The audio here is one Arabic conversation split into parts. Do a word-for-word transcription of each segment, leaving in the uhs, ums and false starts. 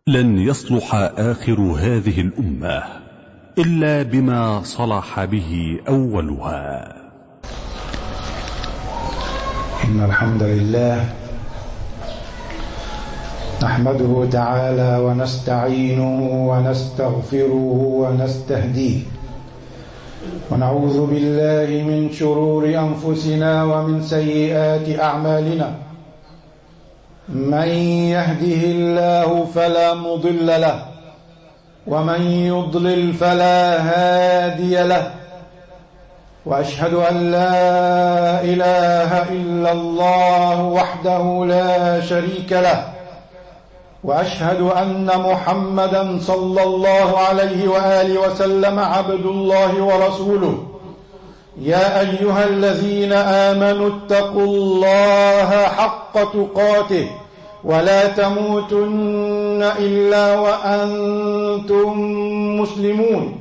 لن يصلح آخر هذه الأمة إلا بما صلح به أولها. إن الحمد لله نحمده تعالى ونستعينه ونستغفره ونستهديه، ونعوذ بالله من شرور أنفسنا ومن سيئات أعمالنا. من يهده الله فلا مضل له، ومن يضلل فلا هادي له، وأشهد أن لا إله إلا الله وحده لا شريك له، وأشهد أن محمدا صلى الله عليه وآله وسلم عبد الله ورسوله. يا أيها الذين آمنوا اتقوا الله حق تقاته ولا تموتن إلا وأنتم مسلمون.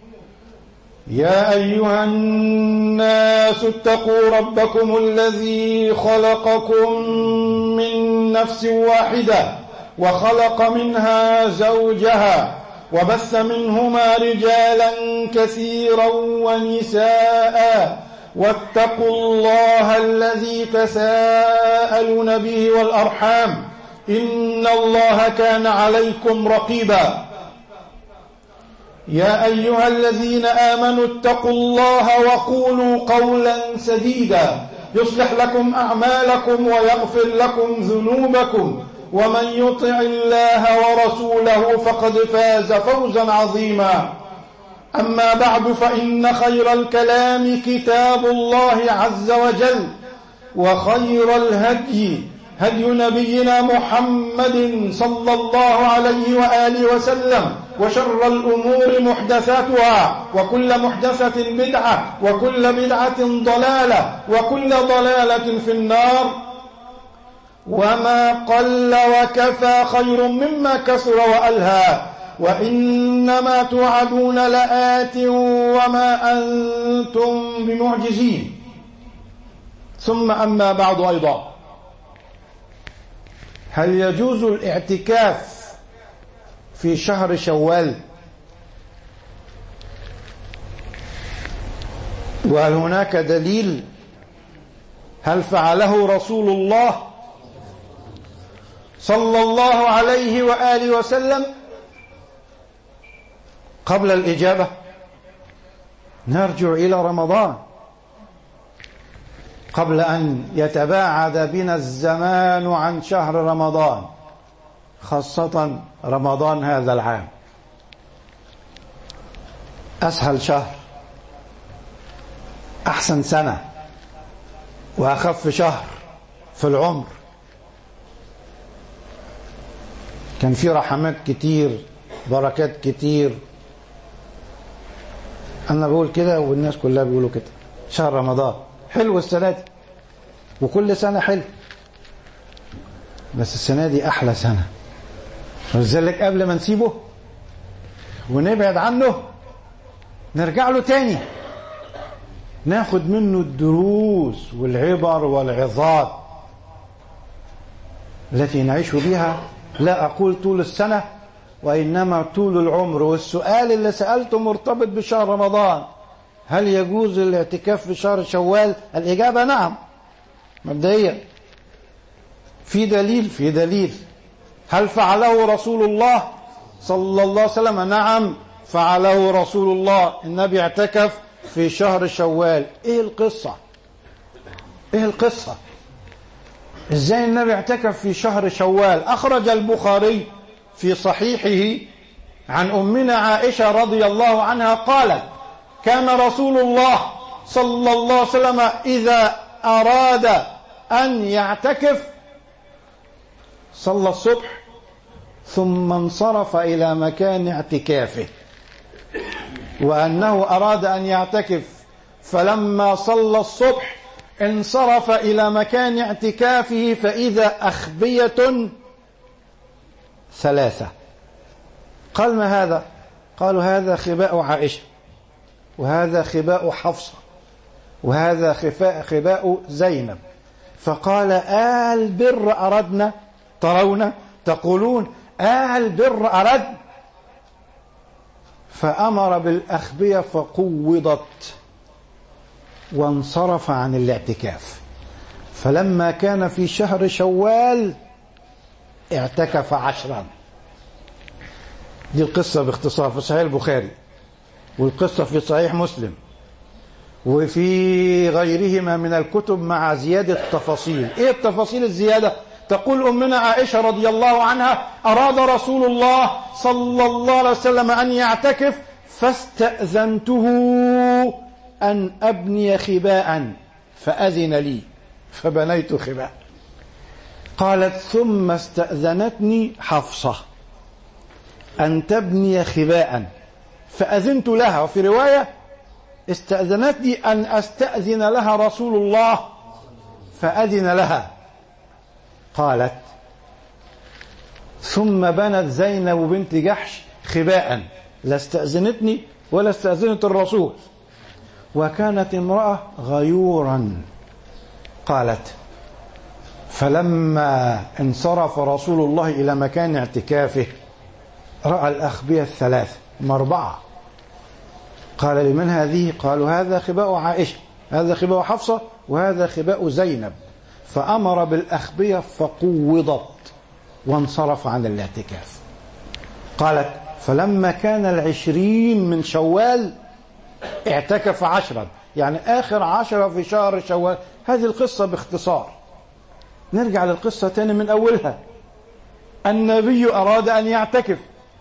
يا أيها الناس اتقوا ربكم الذي خلقكم من نفس واحدة وخلق منها زوجها وبث منهما رجالا كثيرا ونساء، واتقوا الله الذي تساءلون به والأرحام إن الله كان عليكم رقيبا. يا أيها الذين آمنوا اتقوا الله وقولوا قولا سديدا يصلح لكم أعمالكم ويغفر لكم ذنوبكم، ومن يطع الله ورسوله فقد فاز فوزا عظيما. أما بعد، فإن خير الكلام كتاب الله عز وجل، وخير الهدي هدي نبينا محمد صلى الله عليه وآله وسلم، وشر الأمور محدثاتها، وكل محدثة بدعة، وكل بدعة ضلالة، وكل ضلالة في النار. وما قل وكفى خير مما كثر وألهى، وإنما توعدون لآت وما أنتم بمعجزين. ثم أما بعد أيضا، هل يجوز الاعتكاف في شهر شوال؟ وهل هناك دليل؟ هل فعله رسول الله صلى الله عليه وآله وسلم؟ قبل الإجابة نرجع إلى رمضان قبل أن يتباعد بنا الزمان عن شهر رمضان، خاصة رمضان هذا العام. أسهل شهر، أحسن سنة، وأخف شهر في العمر. كان في رحمات كتير، بركات كتير. أنا بقول كده والناس كلها بيقولوا كده. شهر رمضان حلو السنة دي، وكل سنة حلو، بس السنة دي أحلى سنة. ولذلك قبل ما نسيبه ونبعد عنه نرجع له تاني، ناخد منه الدروس والعبر والعظات التي نعيش بها، لا أقول طول السنة وإنما طول العمر. والسؤال اللي سألته مرتبط بشهر رمضان، هل يجوز الاعتكاف في شهر شوال؟ الإجابة نعم مبدئيا. في دليل؟ في دليل. هل فعله رسول الله صلى الله عليه وسلم؟ نعم فعله رسول الله. النبي اعتكف في شهر شوال. ايه القصة؟ ايه القصة؟ ازاي النبي اعتكف في شهر شوال؟ اخرج البخاري في صحيحه عن أمنا عائشة رضي الله عنها قالت: كان رسول الله صلى الله عليه وسلم إذا أراد أن يعتكف صلى الصبح ثم انصرف إلى مكان اعتكافه، وأنه أراد أن يعتكف فلما صلى الصبح انصرف إلى مكان اعتكافه فإذا أخبية ثلاثة. قال: ما هذا؟ قالوا: هذا خباء عائشة، وهذا خباء حفصة، وهذا خفاء خباء زينب. فقال: آل بر أردنا، ترون تقولون آه البر أرد. فأمر بالأخبية فقوضت وانصرف عن الاعتكاف. فلما كان في شهر شوال اعتكف عشرا. دي القصة باختصار في صحيح البخاري، والقصة في صحيح مسلم، وفي غيرهما من الكتب مع زيادة تفاصيل. ايه التفاصيل الزيادة؟ تقول أمنا عائشة رضي الله عنها: أراد رسول الله صلى الله عليه وسلم أن يعتكف فاستأذنته أن أبني خباء فأذن لي فبنيت خباء. قالت: ثم استأذنتني حفصة أن تبني خباء فأذنت لها. وفي رواية: استأذنتني أن أستأذن لها رسول الله فأذن لها. قالت: ثم بنت زينب بنت جحش خباء، لا استأذنتني ولا استأذنت الرسول، وكانت امرأة غيورا. قالت: فلما انصرف رسول الله إلى مكان اعتكافه رأى الأخبية الثلاث مربعة. قال: لمن هذه؟ قالوا: هذا خباء عائشة، هذا خباء حفصة، وهذا خباء زينب. فأمر بالأخبية فقوضت وانصرف عن الاعتكاف. قالت: فلما كان العشرين من شوال اعتكف عشرا، يعني آخر عشرة في شهر شوال. هذه القصة باختصار. نرجع للقصة تاني من أولها. النبي أراد أن يعتكف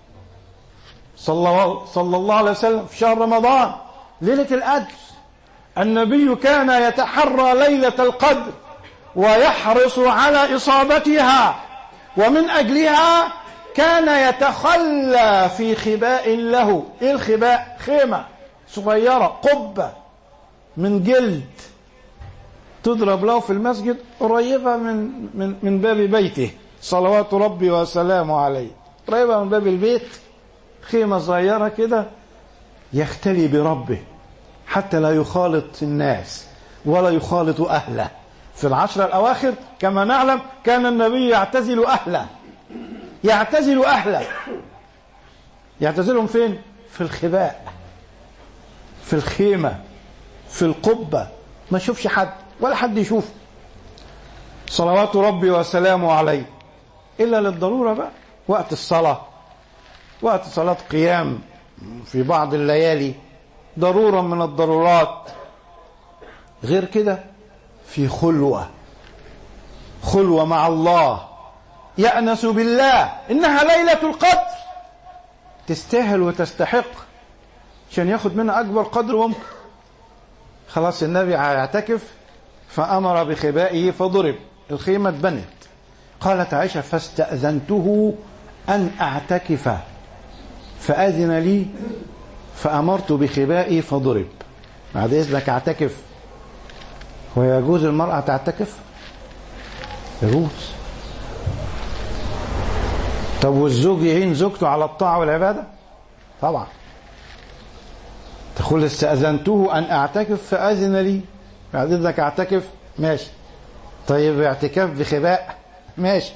صلى الله عليه وسلم في شهر رمضان ليلة القدر. النبي كان يتحرى ليلة القدر ويحرص على إصابتها، ومن أجلها كان يتخلى في خباء له. إيه الخباء؟ خيمة صغيرة، قبة من جلد تضرب له في المسجد قريبة من من من باب بيته صلوات ربي وسلامه عليه، قريبة من باب البيت، خيمة صغيرة كده يختلي بربه حتى لا يخالط الناس ولا يخالط أهله. في العشر الأواخر كما نعلم كان النبي يعتزل أهله، يعتزل أهله يعتزلهم فين؟ في الخباء، في الخيمة، في القبة، ما يشوفش حد ولا حد يشوف صلوات ربي وسلامه عليه، إلا للضرورة بقى، وقت الصلاة، وقت صلاة قيام في بعض الليالي، ضرورة من الضرورات. غير كده في خلوة، خلوة مع الله، يأنس بالله. إنها ليلة القدر تستاهل وتستحق عشان ياخد منها أكبر قدر ممكن. خلاص النبي هيعتكف فأمر بخبائه فضرب، الخيمة اتبنت. قالت عائشة: فاستأذنته أن أعتكف فأذن لي فأمرت بخبائي فضرب. بعد إذنك أعتكف. ويجوز المرأة تعتكف؟ يجوز. طب والزوج يعين زوجته على الطاعة والعبادة؟ طبعا. تقول: استأذنته أن أعتكف فأذن لي، بعد إذنك أعتكف، ماشي. طيب اعتكاف بخباء، ماشي،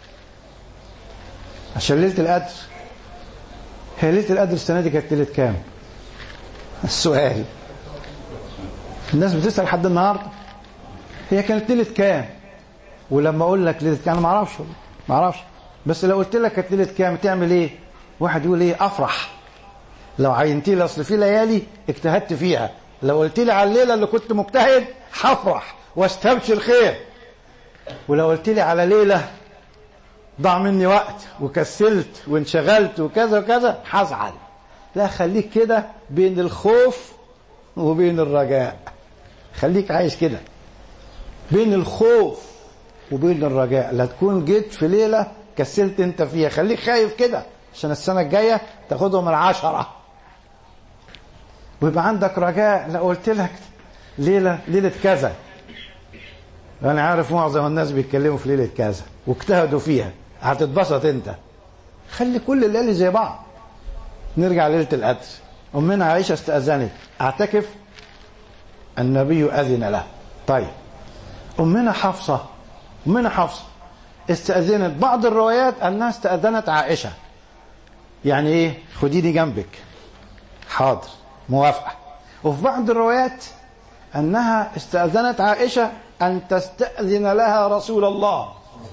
عشان ليلة القدر. هي ليلة القدر السنة دي كانت ليلة كام؟ السؤال الناس بتسأل لحد النهارده. هي كانت ليلة كام؟ ولما اقول لك ليلة كام انا ما اعرفش، ما اعرفش، بس لو قلت لك كانت ليلة كام تعمل ايه؟ واحد يقول ايه؟ افرح. لو عينتي لي اصل في ليالي اجتهدت فيها، لو قلت لي على الليله اللي كنت مجتهد هفرح واستبشر خير، ولو قلت لي على ليله ضاع مني وقت وكسلت وانشغلت وكذا وكذا هزعل. لا، خليك كده بين الخوف وبين الرجاء، خليك عايش كده بين الخوف وبين الرجاء. لا تكون جيت في ليله كسلت انت فيها، خليك خايف كده عشان السنه الجايه تاخدهم العشره ويبقى عندك رجاء. لو قلت لك ليله ليله كذا، انا عارف معظم الناس بيتكلموا في ليله كذا واجتهدوا فيها، هتتبسط انت. خلي كل الليالي زي بعض. نرجع ليله القدر. امنا عائشه استاذنت اعتكف، النبي اذن له. طيب امنا حفصه، امنا حفصه استأذنت. بعض الروايات أنها استأذنت عائشة، يعني إيه؟ خديني جنبك، حاضر، موافقة. وفي بعض الروايات أنها استأذنت عائشة أن تستأذن لها رسول الله.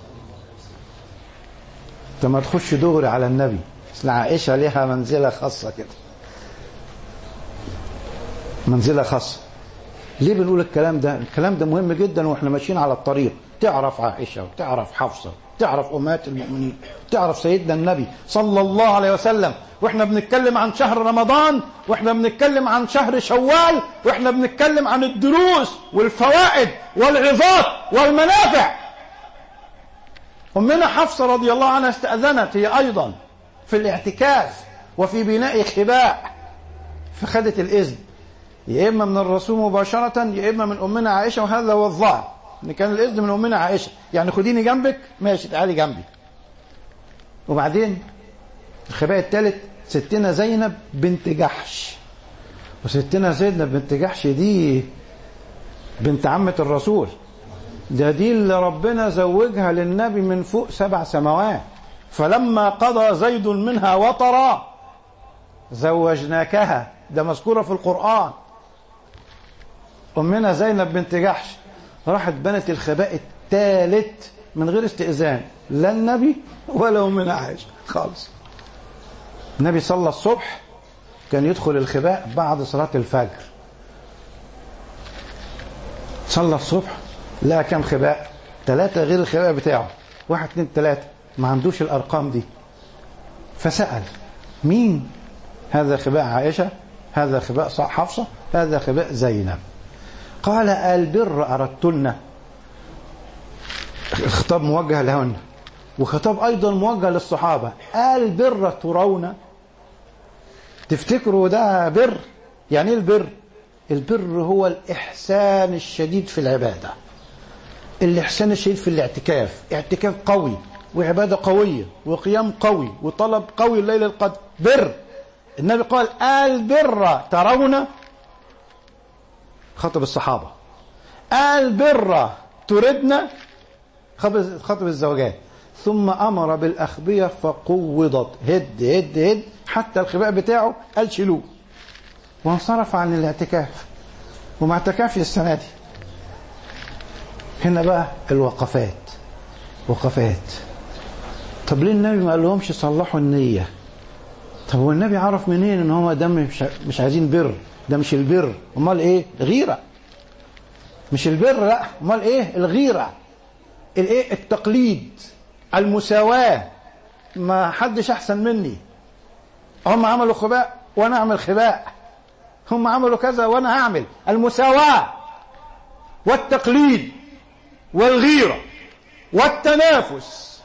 لما تخش دغري على النبي، أصل عائشة لها منزلة خاصة كده، منزلة خاصة. ليه بنقول الكلام ده؟ الكلام ده مهم جدا واحنا ماشيين على الطريق. تعرف عائشة وتعرف حفصة، تعرف أمهات المؤمنين، تعرف سيدنا النبي صلى الله عليه وسلم. واحنا بنتكلم عن شهر رمضان، واحنا بنتكلم عن شهر شوال، واحنا بنتكلم عن الدروس والفوائد والعظات والمنافع. أمنا حفصة رضي الله عنها استأذنت هي أيضا في الاعتكاف وفي بناء خباء، فخدت الإذن يا إما من الرسول مباشرة يا إما من أمنا عائشة، وهذا هو الظاهر إن كان الإذن من أمنا عائشة، يعني خديني جنبك، ماشي تعالي جنبي. وبعدين الخباء الثالث ستنا زينب بنت جحش، وستنا زينب بنت جحش دي بنت عمة الرسول، ده دي اللي ربنا زوجها للنبي من فوق سبع سماوات. فلما قضى زيد منها وطرا زوجناكها، ده مذكورة في القرآن. أمنا زينب بنت جحش راحت بنت الخباء الثالث من غير استئذان، لا النبي ولا أمنا عائشة خالص. النبي صلى الصبح كان يدخل الخباء بعد صلاة الفجر، صلى الصبح لقى كم خباء؟ ثلاثة غير الخباء بتاعه، واحد اثنين ثلاثة، ما عندوش الأرقام دي. فسأل مين؟ هذا خباء عائشة، هذا خباء حفصة، هذا خباء زينب. قال البر أردتن، الخطاب موجه لهن، وخطاب أيضا موجه للصحابة. البر ترون، تفتكروا ده بر؟ يعني ايه البر؟ البر هو الإحسان الشديد في العبادة، الإحسان الشديد في الاعتكاف، اعتكاف قوي وعبادة قوية وقيام قوي وطلب قوي الليل القدر، بر. النبي قال البر ترون، خطب الصحابة. البر تردنا، خطب الزوجات. ثم أمر بالأخبية فقوضت، هد هد هد حتى الخباء بتاعه قال شيلوه، وانصرف عن الاعتكاف وما اعتكافش السنة دي. هنا بقى الوقفات، وقفات. طب ليه النبي ما قال لهمش صلحوا النية؟ طب هو النبي عرف منين ان هو ده مش مش عايزين بر؟ ده مش البر، امال ايه؟ غيرة. مش البر، لا، امال ايه؟ الغيرة، الايه؟ التقليد، المساواة، ما حدش احسن مني. هم عملوا خباء وانا اعمل خباء، هم عملوا كذا وانا هعمل. المساواة والتقليد والغيرة والتنافس.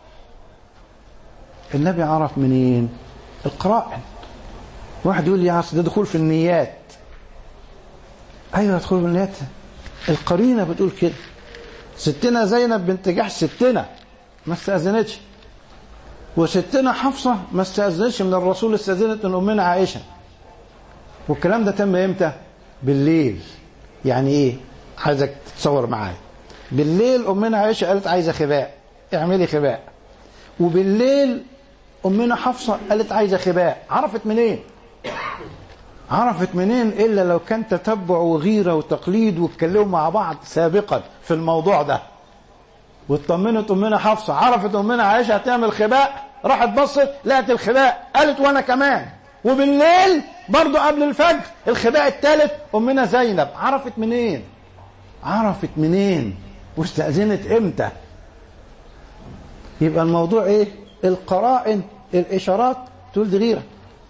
النبي عرف منين؟ القرائن. واحد يقول لي يا عصر ده دخول في النيات. ايوه دخول في النيات، القرينة بتقول كده. ستنا زينب بنت جحش ستنا ما استأذنتش، وستنا حفصة ما استأذنتش من الرسول، استأذنت من أمنا عائشة. والكلام ده تم امتى؟ بالليل. يعني ايه؟ عايزك تتصور معايا. بالليل أمنا عائشة قالت عايزة خباء، اعملي خباء. وبالليل أمنا حفصة قالت عايزة خباء. عرفت منين؟ عرفت منين إلا لو كان تتبع وغيرة وتقليد واتكلموا مع بعض سابقا في الموضوع ده. واطمنت أمنا حفصة، عرفت أمنا عائشة هتعمل خباء، راحت بصت لقت الخباء، قالت وأنا كمان. وبالليل برضو قبل الفجر الخباء الثالث أمنا زينب. عرفت منين؟ عرفت منين؟ واستأذنت امتى؟ يبقى الموضوع ايه؟ القرائن، الإشارات تقول دي غيرة.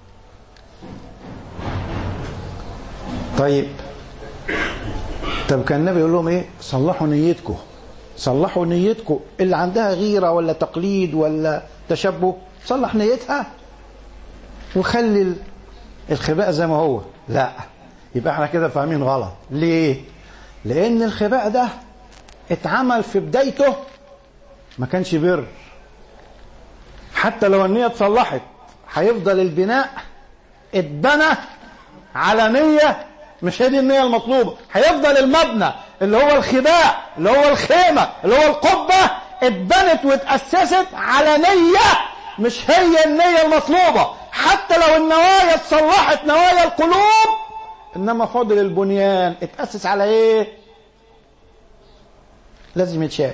طيب طب كان النبي يقول لهم ايه؟ صلحوا نيتكم، صلحوا نيتكم. اللي عندها غيرة ولا تقليد ولا تشبه صلح نيتها وخلي الخباء زي ما هو. لا، يبقى احنا كده فاهمين غلط. ليه؟ لأن الخباء ده اتعمل في بدايته ما كانش بر. حتى لو النية اتصلحت هيفضل البناء اتبنى على نية مش هي دي النية المطلوبة. هيفضل المبنى اللي هو الخباء اللي هو الخيمة اللي هو القبة اتبنت واتأسست على نية مش هي النية المطلوبة، حتى لو النوايا اتصلحت نوايا القلوب، انما فاضل البنيان اتأسس على ايه؟ لازم يتشال.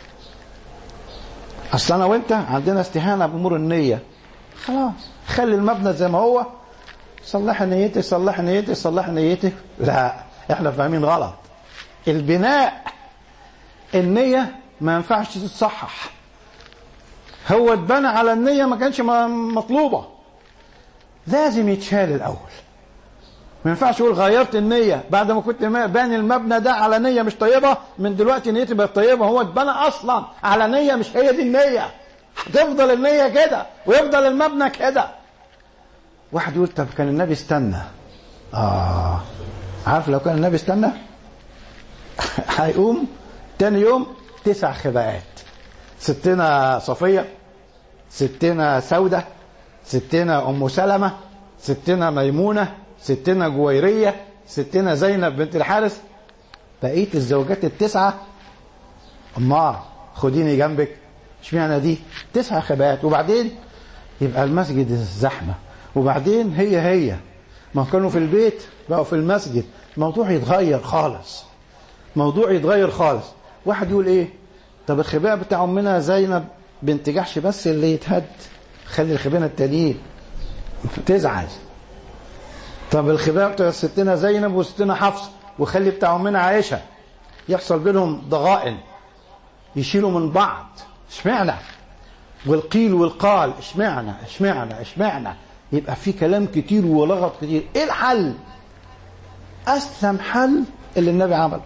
اصل انا وانت عندنا استهانة بامور النية، خلاص خلي المبنى زي ما هو، صلح نيتي صلح نيتي صلح نيتي. لا، احنا فاهمين غلط. البناء النية ما ينفعش تتصحح، هو اتبنى على النية ما كانش مطلوبة، لازم يتشال الاول. ما ينفعش يقول غيرت النية بعد ما كنت باني المبنى ده على نية مش طيبة، من دلوقتي نيتي بقت طيبة. هو اتبنى اصلا على نية مش هي دي النية، هتفضل النية كده ويفضل المبنى كده. واحد يقول طب كان النبي استنى. اه عارف لو كان النبي استنى هيقوم تاني يوم تسع خباءات، ستنا صفية، ستنا سودة، ستنا ام سلمة، ستنا ميمونة، ستنا جويرية، ستنا زينب بنت الحارث، بقية الزوجات التسعة أما خديني جنبك. اشمعنى دي؟ تسعة خباءات. وبعدين يبقى المسجد الزحمة، وبعدين هي هي ما كانوا في البيت بقوا في المسجد، موضوع يتغير خالص، موضوع يتغير خالص. واحد يقول ايه؟ طب الخباء بتاع امنا زينب بنت جحش بس اللي يتهد، خلي الخباء التانيين تزعل. طب الخباء بتاع ستنا زينب وستنا حفص وخلي بتاع امنا عائشة يحصل بينهم ضغائن، يشيلوا من بعض. اشمعنى؟ والقيل والقال اشمعنى اشمعنى اشمعنى يبقى في كلام كتير ولغط كتير. ايه الحل؟ اسلم حل اللي النبي عمله،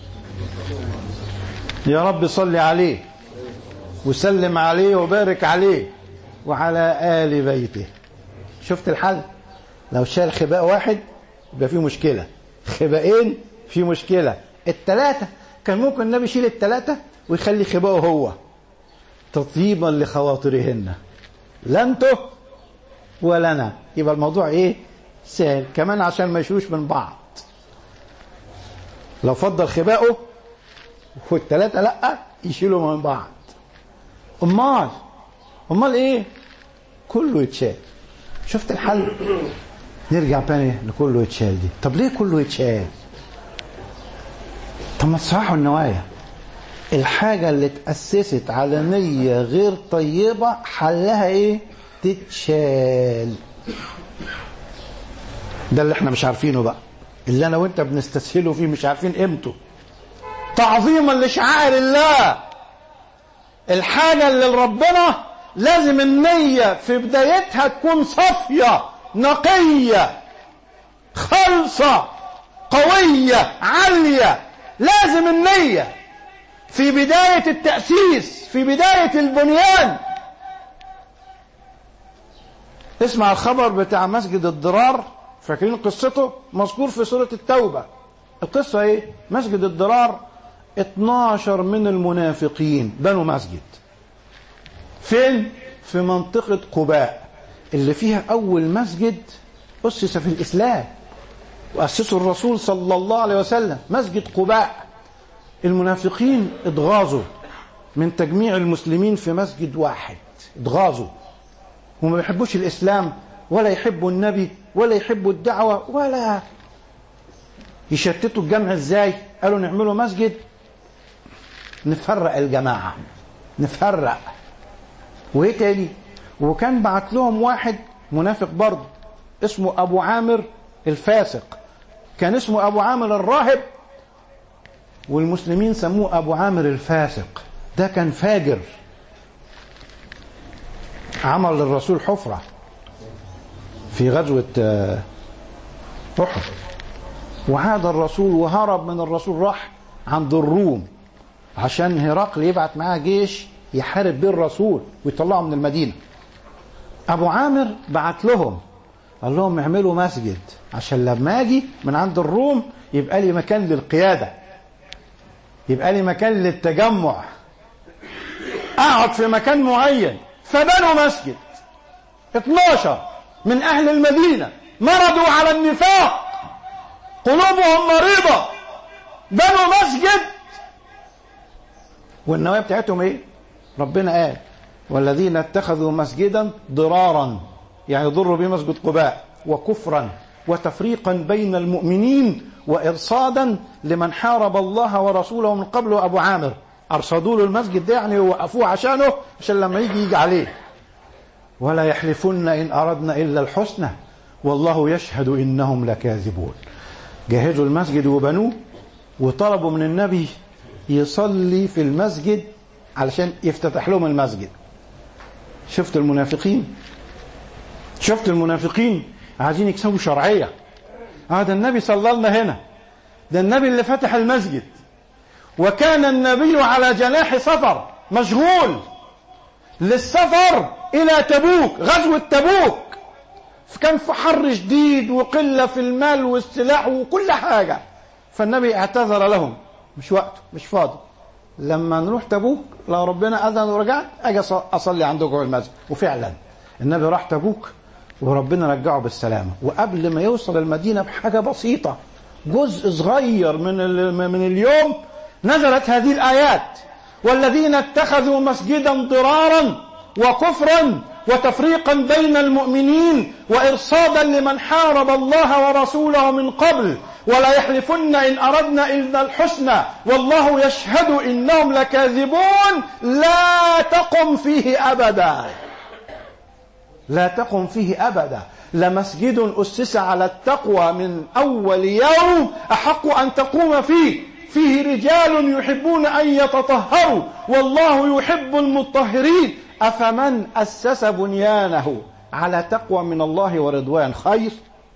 يا رب صل عليه وسلم عليه وبارك عليه وعلى آل بيته. شفت الحل؟ لو شال خباء واحد يبقى فيه مشكلة، خبائين فيه مشكلة، التلاتة كان ممكن النبي يشيل التلاتة ويخلي خباءه هو تطيبا لخواطرهن، لا انتوا ولا انا. يبقى الموضوع ايه؟ سهل كمان عشان ما يشيلوش من بعض. لو فضل خباءه والتلاتة لا يشيلوا من بعض. امال امال ايه؟ كله يتشال. شفت الحل؟ نرجع تاني لكله يتشال دي. طب ليه كله يتشال؟ طب ما تصححوا النوايا. الحاجة اللي اتأسست على نية غير طيبة حلها ايه؟ تتشال. ده اللي احنا مش عارفينه بقى، اللي انا وانت بنستسهله فيه مش عارفين قيمته. تعظيما لشعائر الله، الحاجة اللي لربنا لازم النية في بدايتها تكون صافية نقية خالصة قوية عالية. لازم النية في بداية التأسيس، في بداية البنيان. اسمع الخبر بتاع مسجد الضرار، فاكرين قصته؟ مذكور في سورة التوبة. القصة ايه؟ مسجد الضرار اتناشر من المنافقين بنوا مسجد. فين؟ في منطقة قباء اللي فيها أول مسجد أسس في الإسلام وأسسه الرسول صلى الله عليه وسلم، مسجد قباء. المنافقين اتغاظوا من تجميع المسلمين في مسجد واحد، اتغاظوا وما بيحبوش الإسلام ولا يحبوا النبي ولا يحبوا الدعوة ولا يشتتوا الجمع. ازاي؟ قالوا نعملوا مسجد نفرق الجماعة، نفرق. وايه تاني؟ وكان بعت لهم واحد منافق برضه اسمه ابو عامر الفاسق، كان اسمه ابو عامر الراهب والمسلمين سموه ابو عامر الفاسق. ده كان فاجر، عمل للرسول حفرة في غزوة أحد، وعاد الرسول وهرب من الرسول، راح عند الروم عشان هرقل يبعت معاه جيش يحارب بيه الرسول ويطلعه من المدينة. أبو عامر بعت لهم قال لهم اعملوا مسجد عشان لما أجي من عند الروم يبقى لي مكان للقيادة، يبقى لي مكان للتجمع، أقعد في مكان معين. فبنوا مسجد، اتناشر من أهل المدينة مرضوا على النفاق، قلوبهم مريضة، بنوا مسجد والنوايا بتاعتهم ايه؟ ربنا قال والذين اتخذوا مسجدا ضرارا يعني يضروا به مسجد قباء وكفرا وتفريقا بين المؤمنين وإرصادا لمن حارب الله ورسوله من قبل. أبو عامر أرصدوا له المسجد ده يعني وقفوه عشانه عشان لما يجي يجي عليه. ولا يحلفن إن أردنا إلا الحسنى والله يشهد إنهم لكاذبون. جهزوا المسجد وبنوه وطلبوا من النبي يصلي في المسجد علشان يفتتح لهم المسجد. شفت المنافقين شفت المنافقين عايزين يكسبوا شرعية. هذا النبي صلى لنا هنا، ده النبي اللي فتح المسجد، وكان النبي على جناح سفر مشغول للسفر إلى تبوك، غزوة تبوك، فكان في حر شديد وقلة في المال والسلاح وكل حاجة، فالنبي اعتذر لهم مش وقته مش فاضي، لما نروح تبوك لو ربنا أذن ورجعت أجي أصلي عندكم المسجد. وفعلا النبي راح تبوك وربنا رجعه بالسلامة، وقبل ما يوصل المدينة بحاجة بسيطة جزء صغير من من اليوم نزلت هذه الآيات والذين اتخذوا مسجدا ضرارا وكفرا وتفريقا بين المؤمنين وإرصادا لمن حارب الله ورسوله من قبل ولا يحلفن إن أردنا إلا الحسنى والله يشهد إنهم لكاذبون لا تقم فيه أبدا. لا تقم فيه أبدا. لمسجد أسس على التقوى من أول يوم أحق أن تقوم فيه فيه رجال يحبون أن يتطهروا والله يحب المطهرين. أفمن أسس بنيانه على تقوى من الله ورضوان خير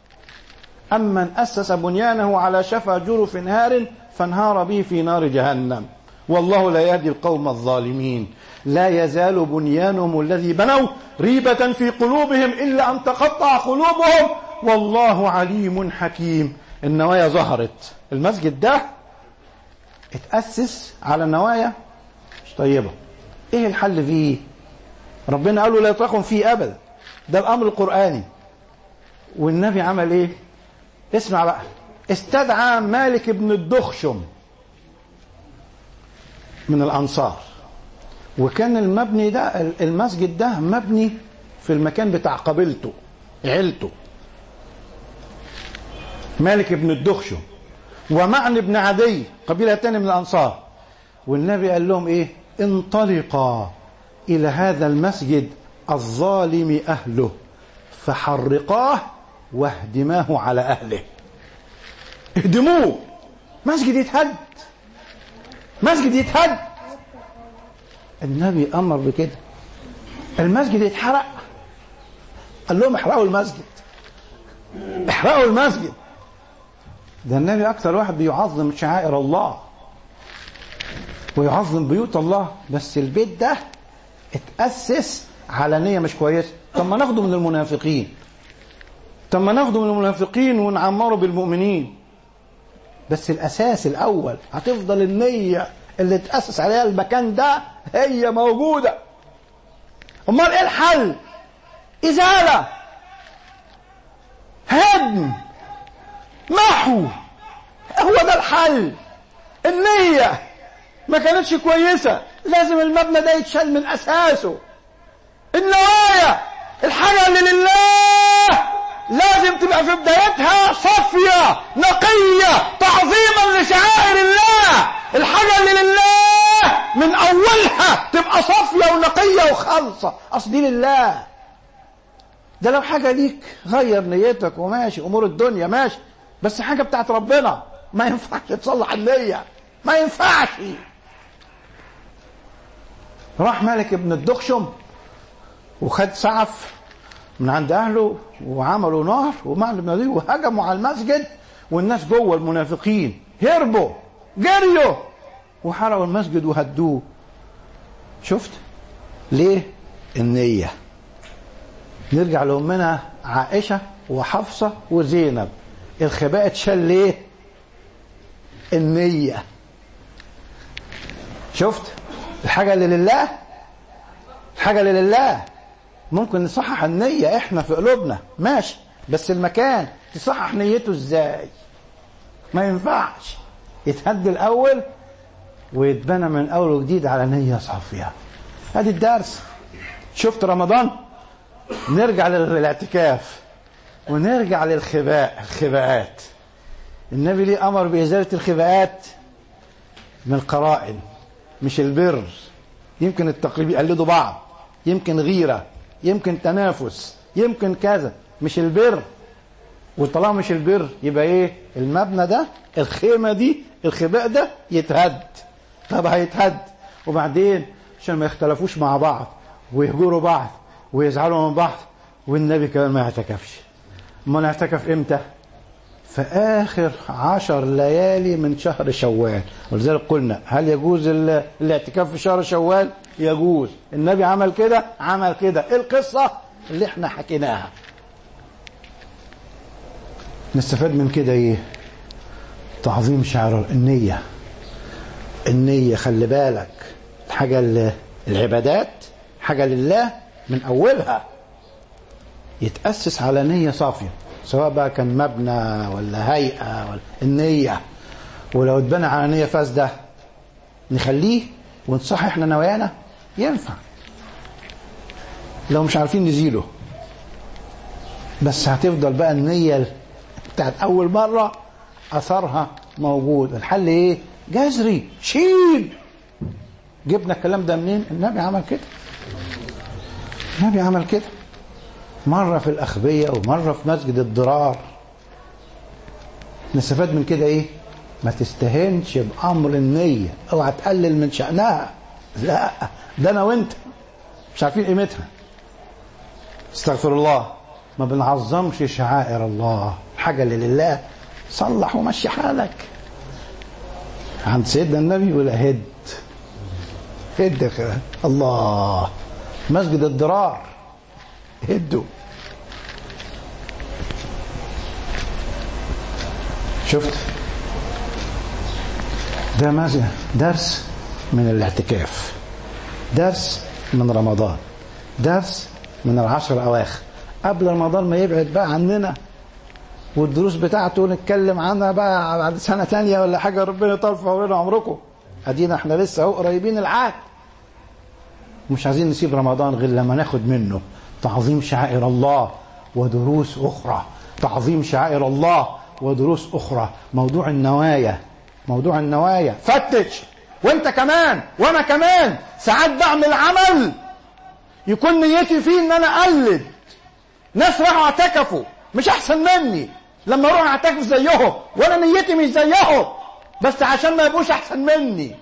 أم من أسس بنيانه على شفا جرف نهار فانهار به في نار جهنم والله لا يهدي القوم الظالمين. لا يزال بنيانهم الذي بنوا ريبة في قلوبهم إلا أن تقطع قلوبهم والله عليم حكيم. النوايا ظهرت. المسجد ده اتأسس على نوايا مش طيبة. ايه الحل فيه؟ ربنا قال له لا تقم فيه أبدا، ده الأمر القرآني. والنبي عمل ايه؟ اسمع بقى. استدعى مالك بن الدخشم من الأنصار، وكان المبني ده المسجد ده مبني في المكان بتاع قبيلته عيلته، مالك بن الدخشم ومعن بن عدي قبيلة تانية من الأنصار. والنبي قال لهم ايه؟ انطلقا إلى هذا المسجد الظالم أهله فحرقاه واهدماه على أهله. اهدموه، مسجد يتهد، مسجد يتهد. النبي أمر بكده، المسجد يتحرق، قال لهم احرقوا المسجد، احرقوا المسجد. ده النبي أكثر واحد بيعظم شعائر الله ويعظم بيوت الله، بس البيت ده اتأسس على نية مش كويسة. طب ما ناخده من المنافقين، طب ما ناخده من المنافقين ونعمره بالمؤمنين، بس الأساس الأول هتفضل النية اللي اتأسس عليها المكان ده هي موجودة. امال ايه الحل؟ إزالة، هدم، محو، هو ده الحل. النية ما كانتش كويسة، لازم المبنى ده يتشال من أساسه. النوايا، الحاجة اللي لله لازم تبقى في بدايتها صافية نقية تعظيما لشعائر الله. الحاجة اللي لله من أولها تبقى صافية ونقية وخالصة، أصل دي لله. ده لو حاجة ليك غير نيتك وماشي أمور الدنيا ماشي، بس حاجة بتاعت ربنا ما ينفعش تصلح النية، ما ينفعش. راح مالك ابن الدخشم وخد سعف من عند أهله وعملوا نار ومعنى ابن عدي وهجموا على المسجد، والناس جوه المنافقين هربوا جريوا وحرقوا المسجد وهدوه. شفت ليه؟ النية. نرجع لأمنا عائشة وحفصة وزينب، الخباء اتشال ليه؟ النية. شفت الحاجة اللي لله، الحاجة اللي لله ممكن نصحح النية احنا في قلوبنا ماشي، بس المكان تصحح نيته ازاي؟ ما ينفعش. يتهد الأول ويتبنى من أول وجديد على نية صافية. ادي الدرس. شفت رمضان؟ نرجع للاعتكاف ونرجع للخباء، الخباءات. النبي ليه امر بازاله الخباءات؟ من القرائن، مش البر. يمكن التقريب يقلدوا بعض، يمكن غيره، يمكن تنافس، يمكن كذا، مش البر. وطالما مش البر يبقى ايه؟ المبنى ده، الخيمه دي، الخباء ده يتهد. طب هيتهد وبعدين عشان ما يختلفوش مع بعض ويهجروا بعض ويزعلوا من بعض، والنبي كمان ما يعتكفش. ما نعتكف امتى؟ في آخر عشر ليالي من شهر شوال. ولذلك قلنا هل يجوز الاعتكاف في شهر شوال؟ يجوز. النبي عمل كده، عمل كده. ايه القصة اللي احنا حكيناها؟ نستفاد من كده ايه؟ تعظيم شعائر النية. النية خلي بالك، حاجة العبادات حاجة لله من أولها يتأسس على نية صافية، سواء بقى كان مبنى ولا هيئة ولا النية. ولو اتبنى على نية فاسدة نخليه ونصحح احنا نوايانا، ينفع. لو مش عارفين نزيله، بس هتفضل بقى النية بتاعت أول مرة أثرها موجود. الحل إيه؟ جذري، شيل. جبنا الكلام ده منين؟ النبي عمل كده. النبي عمل كده مرة في الأخبية ومرة في مسجد الضرار. نستفاد من كده إيه؟ ما تستهنش بأمر النية، اوعى تقلل من شأنها. لا، ده أنا وأنت مش عارفين قيمتها. استغفر الله، ما بنعظمش شعائر الله. حاجة اللي لله صلح ومشي حالك. عند سيدنا النبي ولا هد هد الله. مسجد الضرار هدوا. شفت؟ ده ماذا؟ درس من الاعتكاف، درس من رمضان، درس من العشر الأواخر قبل رمضان ما يبعد بقى عننا. والدروس بتاعته نتكلم عنها بقى بعد سنة تانية ولا حاجة. ربنا يطول في عمرنا عمركم. ادينا احنا لسه اهو قريبين العهد، مش عايزين نسيب رمضان غير لما ناخد منه تعظيم شعائر الله ودروس أخرى. تعظيم شعائر الله ودروس أخرى. موضوع النوايا، موضوع النوايا فتش. وانت كمان وانا كمان ساعات بعمل عمل يكون نيتي فيه ان انا اقلد ناس راحوا اعتكفوا مش احسن مني، لما اروح اعتكف زيهم وانا نيتي مش زيهم، بس عشان ما يبقوش احسن مني.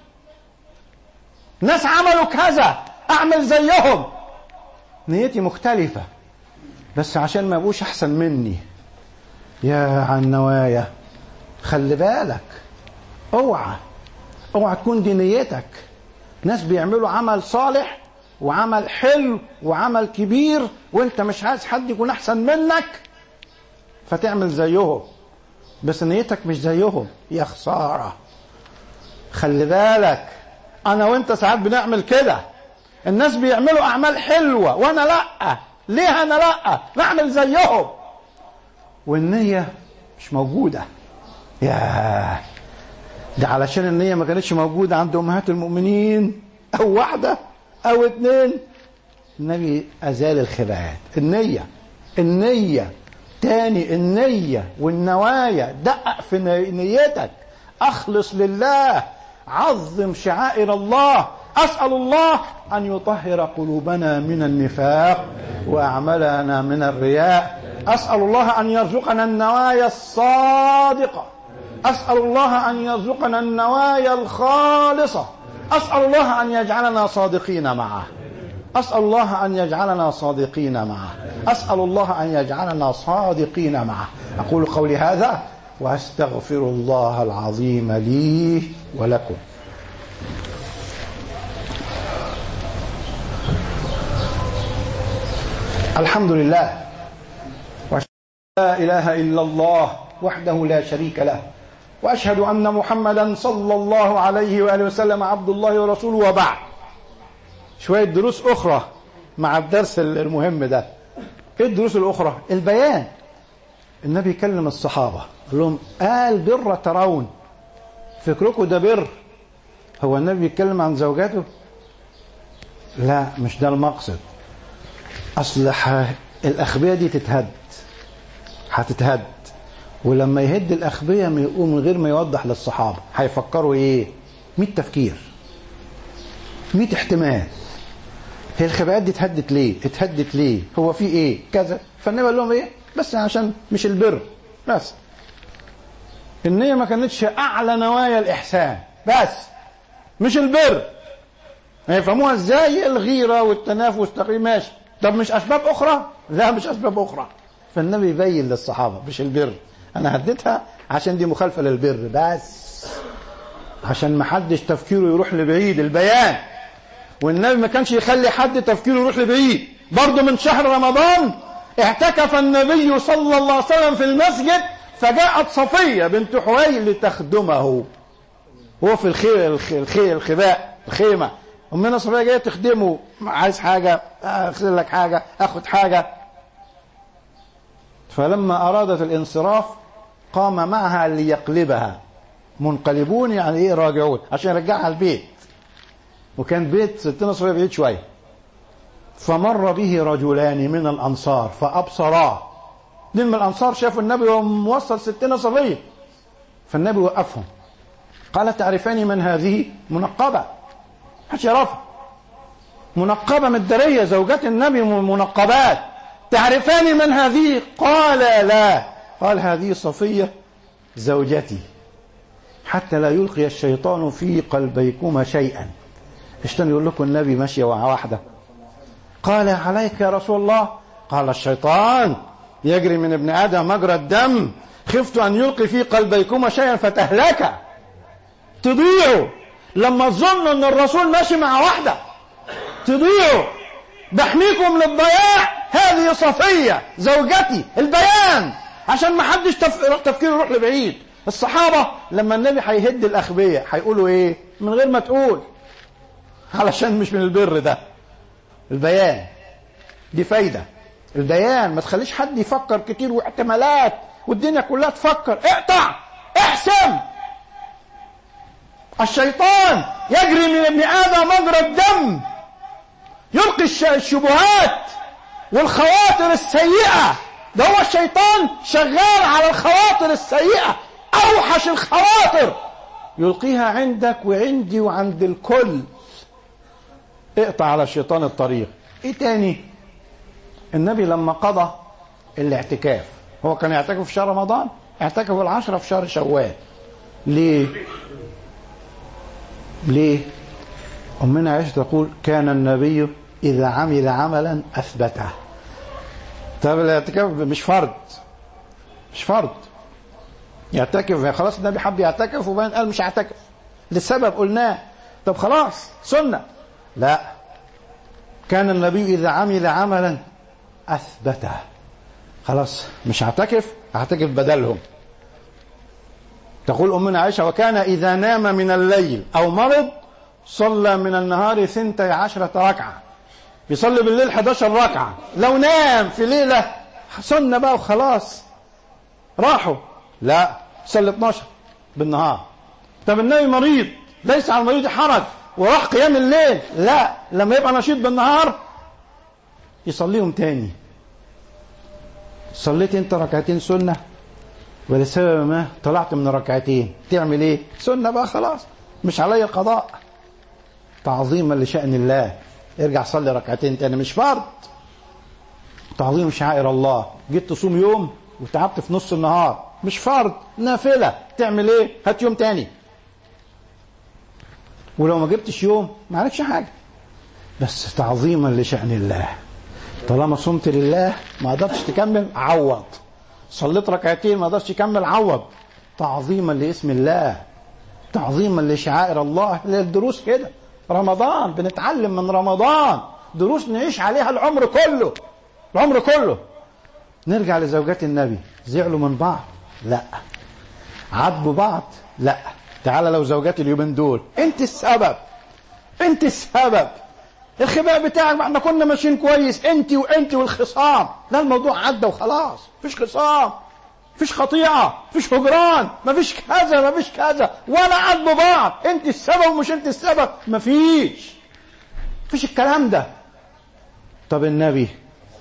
ناس عملوا كذا اعمل زيهم، نيتي مختلفة بس عشان ما يبقوش احسن مني. يا عن النوايا، خلي بالك، اوعى اوعى تكون دي نيتك. ناس بيعملوا عمل صالح وعمل حلو وعمل كبير وانت مش عايز حد يكون احسن منك فتعمل زيهم، بس نيتك مش زيهم. يا خسارة. خلي بالك، انا وانت ساعات بنعمل كده. الناس بيعملوا اعمال حلوة وانا لا. ليه انا لا؟ نعمل زيهم والنية مش موجودة. يا ده علشان النية ما كانتش موجودة عند امهات المؤمنين او واحدة او اتنين، النبي ازال الخباءات. النية النية تاني، النية والنوايا. دقق في نيتك، اخلص لله، عظم شعائر الله. أسأل الله أن يطهر قلوبنا من النفاق وأعمالنا من الرياء. أسأل الله أن يرزقنا النوايا الصادقة. أسأل الله أن يرزقنا النوايا الخالصة. أسأل الله أن يجعلنا صادقين معه. أسأل الله أن يجعلنا صادقين معه. أسأل الله أن يجعلنا صادقين معه. أقول قولي هذا وأستغفر الله العظيم لي ولكم. الحمد لله وأشهد أن لا إله إلا الله وحده لا شريك له، وأشهد أن محمدا صلى الله عليه وآله وسلم عبد الله ورسوله. وبعد، شوية دروس أخرى مع الدرس المهم ده. إيه الدروس الأخرى؟ البيان. النبي يكلم الصحابة قال لهم قال بر ترون، فكركم ده بر؟ هو النبي يتكلم عن زوجاته؟ لا مش ده المقصد. اصل الاخبيه دي تتهد، هتتهد، ولما يهد الاخبيه ما يقوم من غير ما يوضح للصحابه هيفكروا ايه؟ مية تفكير، مية احتمال. هي الخباءات دي اتهدت ليه؟ اتهدت ليه؟ هو في ايه؟ كذا. فالنبي قال لهم ايه؟ بس عشان مش البر بس، النية ما كانتش اعلى نوايا الاحسان، بس مش البر. هيفهموها ازاي؟ الغيره والتنافس والتقريب، ماشي. طب مش اسباب اخرى؟ لا مش اسباب اخرى. فالنبي يبين للصحابه مش البر، انا هديتها عشان دي مخالفه للبر بس، عشان ما حدش تفكيره يروح لبعيد. البيان. والنبي ما كانش يخلي حد تفكيره يروح لبعيد. برضه من شهر رمضان اعتكف النبي صلى الله عليه وسلم في المسجد، فجاءت صفيه بنت حويل لتخدمه. هو في الخير الخير الخباء الخيمه، امنا صفيه جايه تخدمه، عايز حاجه اغسل لك حاجه، اخد حاجه. فلما ارادت الانصراف قام معها ليقلبها. منقلبون يعني ايه؟ راجعون، عشان يرجعها البيت. وكان بيت ستنا صفيه بعيد شويه. فمر به رجلان من الانصار فابصراه. اثنين من الانصار شافوا النبي وهو موصل ستنا صفيه، فالنبي وقفهم قال: تعرفان من هذه؟ منقبه، محدش يعرفها، منقبه مداريه، زوجات النبي منقبات. تعرفان من هذه؟ قال: لا. قال: هذه صفيه زوجتي، حتى لا يلقي الشيطان في قلبيكما شيئا. الشيطان يقول لكم النبي ماشيه مع واحده. قال: عليك يا رسول الله. قال: الشيطان يجري من ابن ادم مجرى الدم، خفت ان يلقي في قلبيكما شيئا فتهلكا، تضيعوا. لما تظنوا ان الرسول ماشي مع واحده تضيعوا، بحميكم للضياع. هذه صفيه زوجتي، البيان عشان ما حدش تف... تفكيره يروح لبعيد. الصحابه لما النبي هيهد الاخبيه هيقولوا ايه؟ من غير ما تقول، علشان مش من البر ده. البيان دي فايده. البيان ما تخليش حد يفكر كتير واحتمالات والدنيا كلها تفكر. اقطع، احسم. الشيطان يجري من ابن آدم مجرى الدم، يلقي الشبهات والخواطر السيئة. ده هو الشيطان شغال على الخواطر السيئة، أوحش الخواطر يلقيها عندك وعندي وعند الكل. اقطع على الشيطان الطريق. ايه تاني؟ النبي لما قضى الاعتكاف، هو كان يعتكف في شهر رمضان، اعتكف العشرة في شهر شوال. ليه؟ ليه؟ أمنا عائشة تقول: كان النبي إذا عمل عملا أثبته. طب الاعتكاف مش فرض، مش فرض يعتكف، خلاص النبي حب يعتكف وبعدين قال مش هعتكف لسبب قلناه، طب خلاص سنة. لا، كان النبي إذا عمل عملا أثبته، خلاص مش هعتكف، هعتكف بدلهم. تقول أمنا عائشة: وكان إذا نام من الليل أو مرض صلى من النهار ثنتي عشرة ركعة. بيصلي بالليل إحدى عشرة ركعة. لو نام في ليلة سنة بقى وخلاص راحوا، لا، صلي اثني عشر بالنهار. طب النبي مريض، ليس على المريض حرج، وراح قيام الليل، لا، لما يبقى نشيط بالنهار يصليهم تاني. صليت انت ركعتين سنة ولسبب ما طلعت من ركعتين، تعمل ايه؟ سنة بقى خلاص، مش علي قضاء. تعظيما لشأن الله ارجع صلي ركعتين تاني، مش فرض. تعظيم شعائر الله. جيت تصوم يوم وتعبت في نص النهار، مش فرض، نافلة، تعمل ايه؟ هات يوم تاني. ولو ما جبتش يوم ما عليكش حاجة، بس تعظيما لشأن الله. طالما صمت لله ما قدرتش تكمل، عوض. صليت ركعتين ما قدرتش تكمل، عوض. تعظيما لاسم الله، تعظيما لشعائر الله. الدروس كده، رمضان بنتعلم من رمضان دروس نعيش عليها العمر كله، العمر كله. نرجع لزوجات النبي، زعلوا من بعض؟ لا. عاتبوا بعض؟ لا. تعالى لو زوجات اليومين دول، انت السبب، انت السبب، الخباء بتاعك، ما احنا كنا ماشيين كويس، انت وانت والخصام. لا، الموضوع عدى وخلاص، مفيش خصام، مفيش خطيئة، مفيش هجران، مفيش كذا مفيش كذا، ولا عاتبوا بعض. انت السبب ومش انت السبب، مفيش. مفيش الكلام ده. طب النبي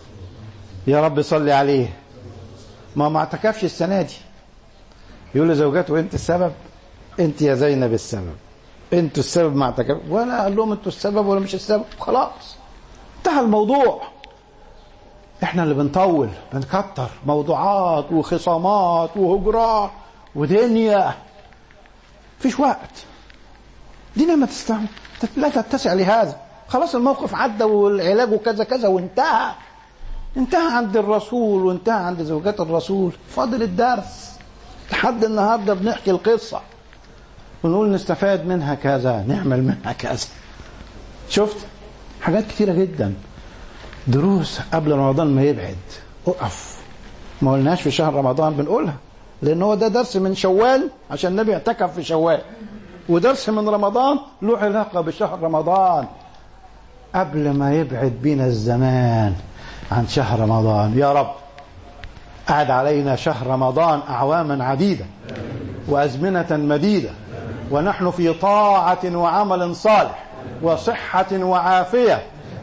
يا رب صلي عليه ما ما اعتكفش السنة دي، يقول لزوجاته انت السبب، انت يا زينب السبب، انتوا السبب ما اعتكف، ولا قال لهم انتوا السبب ولا مش السبب، خلاص انتهى الموضوع. احنا اللي بنطول بنكتر موضوعات وخصامات وهجرات ودنيا، مفيش وقت. دينا ما تستعمل لا تتسع لهذا. خلاص الموقف عدى والعلاج وكذا كذا وانتهى، انتهى عند الرسول وانتهى عند زوجات الرسول. فاضل الدرس لحد النهارده بنحكي القصه ونقول نستفاد منها كذا، نعمل منها كذا. شفت حاجات كتيره جدا، دروس قبل رمضان ما يبعد. اقف، ما قلناش في شهر رمضان بنقولها لان هو ده درس من شوال عشان النبي اعتكف في شوال، ودرس من رمضان له علاقه بشهر رمضان. قبل ما يبعد بينا الزمان عن شهر رمضان يا رب أعد علينا شهر رمضان أعواما عديدة وأزمنة مديدة ونحن في طاعة وعمل صالح وصحة وعافية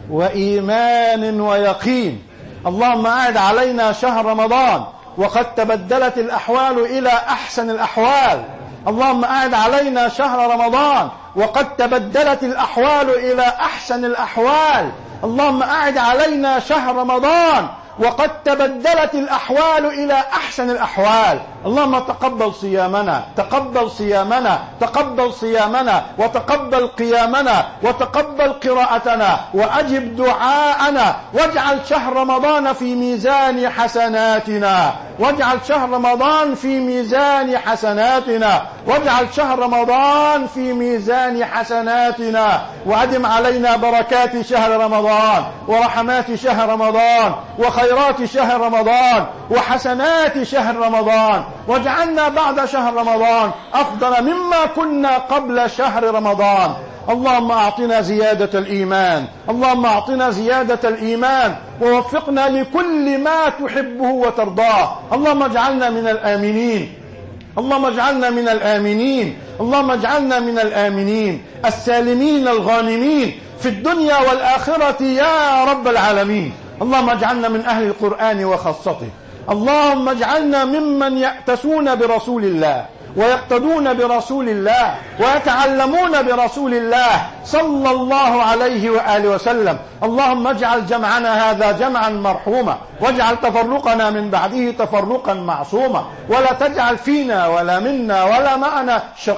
وإيمان ويقين. اللهم أعد علينا شهر رمضان وقد تبدلت الأحوال إلى أحسن الأحوال. اللهم أعد علينا شهر رمضان وقد تبدلت الأحوال إلى أحسن الأحوال. اللهم أعد علينا شهر رمضان وقد تبدلت الأحوال إلى أحسن الأحوال. اللهم تقبل صيامنا، تقبل صيامنا، تقبل صيامنا، وتقبل قيامنا، وتقبل قراءتنا، وأجب دعاءنا، واجعل شهر رمضان في ميزان حسناتنا، واجعل شهر رمضان في ميزان حسناتنا، واجعل شهر رمضان في ميزان حسناتنا، وأدم علينا بركات شهر رمضان ورحمات شهر رمضان وخيرات شهر رمضان وحسنات شهر رمضان، واجعلنا بعد شهر رمضان أفضل مما كنا قبل شهر رمضان. اللهم أعطنا زيادة الإيمان، اللهم أعطنا زيادة الإيمان ووفقنا لكل ما تحبه وترضاه. اللهم اجعلنا من الآمنين، اللهم اجعلنا من الآمنين، اللهم اجعلنا من الآمنين السالمين الغانمين في الدنيا والآخرة يا رب العالمين. اللهم اجعلنا من أهل القرآن وخاصته. اللهم اجعلنا ممن يأتسون برسول الله ويقتدون برسول الله ويتعلمون برسول الله صلى الله عليه وآله وسلم. اللهم اجعل جمعنا هذا جمعا مرحوما، واجعل تفرقنا من بعده تفرقا معصوما، ولا تجعل فينا ولا منا ولا معنا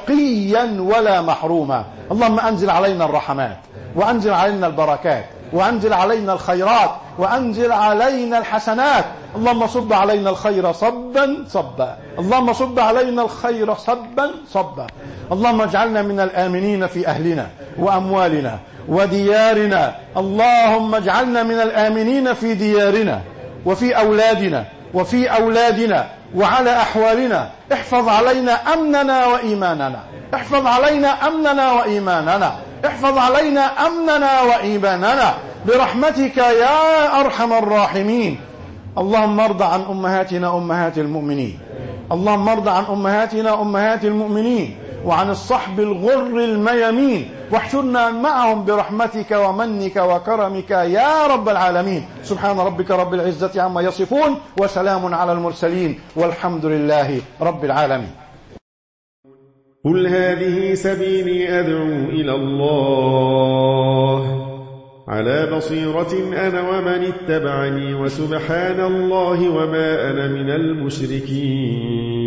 شقيا ولا محروما. اللهم أنزل علينا الرحمات وأنزل علينا البركات وأنزل علينا الخيرات وأنزل علينا الحسنات. اللهم صب علينا الخير صبا صبا، اللهم صب علينا الخير صبا صبا. اللهم اجعلنا من الآمنين في أهلنا وأموالنا وديارنا. اللهم اجعلنا من الآمنين في ديارنا وفي أولادنا وفي أولادنا وعلى أحوالنا. احفظ علينا أمننا وإيماننا، احفظ علينا أمننا وإيماننا، احفظ علينا أمننا وإيماننا برحمتك يا أرحم الراحمين. اللهم ارض عن أمهاتنا أمهات المؤمنين، اللهم ارض عن أمهاتنا أمهات المؤمنين وعن الصحب الغر الميامين، واحشرنا معهم برحمتك ومنك وكرمك يا رب العالمين. سبحان ربك رب العزة عما يصفون وسلام على المرسلين والحمد لله رب العالمين. قل هذه سبيلي أدعو إلى الله على بصيرة أنا ومن اتبعني، وسبحان الله وما أنا من المشركين.